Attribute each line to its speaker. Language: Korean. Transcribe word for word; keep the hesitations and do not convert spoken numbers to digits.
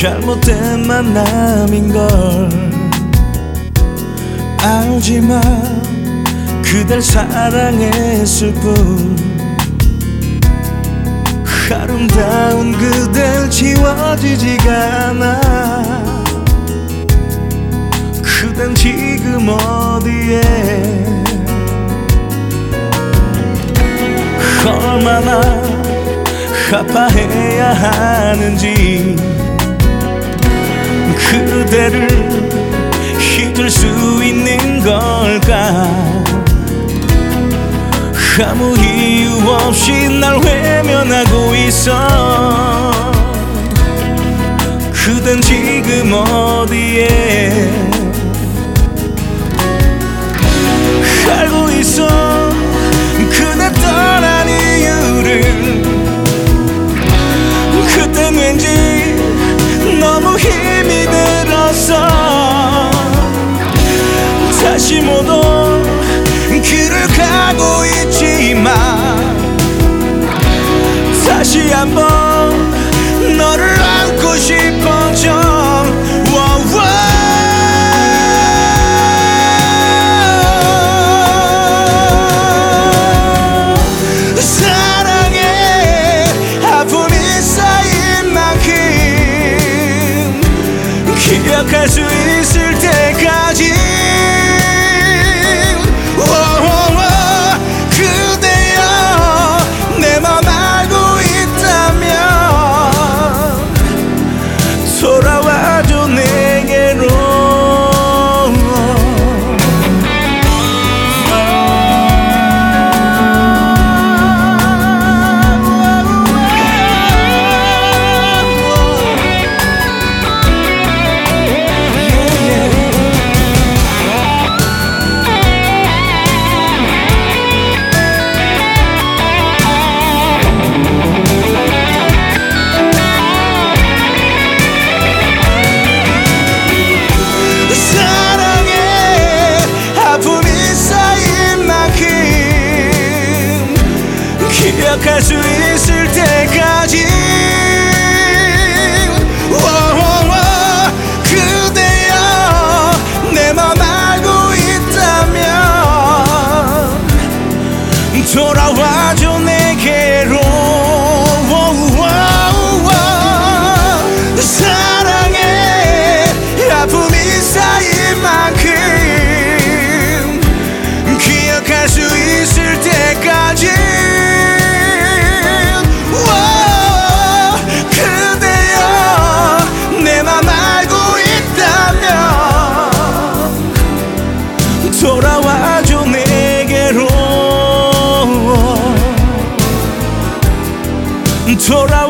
Speaker 1: 잘못된 만남인걸 알지만 그댈 사랑했을 뿐 아름다운 그댈 지워지지가 않아. 그댄 지금 어디에 얼마나 아파해야 하는지 그대를 잊을 수 있는 걸까. 아무 이유 없이 날 외면하고 있어. 그댄 지금 어디에 알고 있어. 그대 떠난 이유를 그땐 왠지 너무 힘이 들었어. 다시 못 올 길을 가고 있지만 다시 한번 너를 안고 싶어져. 사랑에 아픔이 쌓인 만큼 기억할 수 있을 때까지 돌아와줘 내게로. 기억할 수 있을 때까지 그대여 내 맘 알고 있다면 돌아와줘 내게로. 사랑에 아픔이 쌓인 만큼 기억할 수 있을 때까지 돌아와줘 내게로. 돌아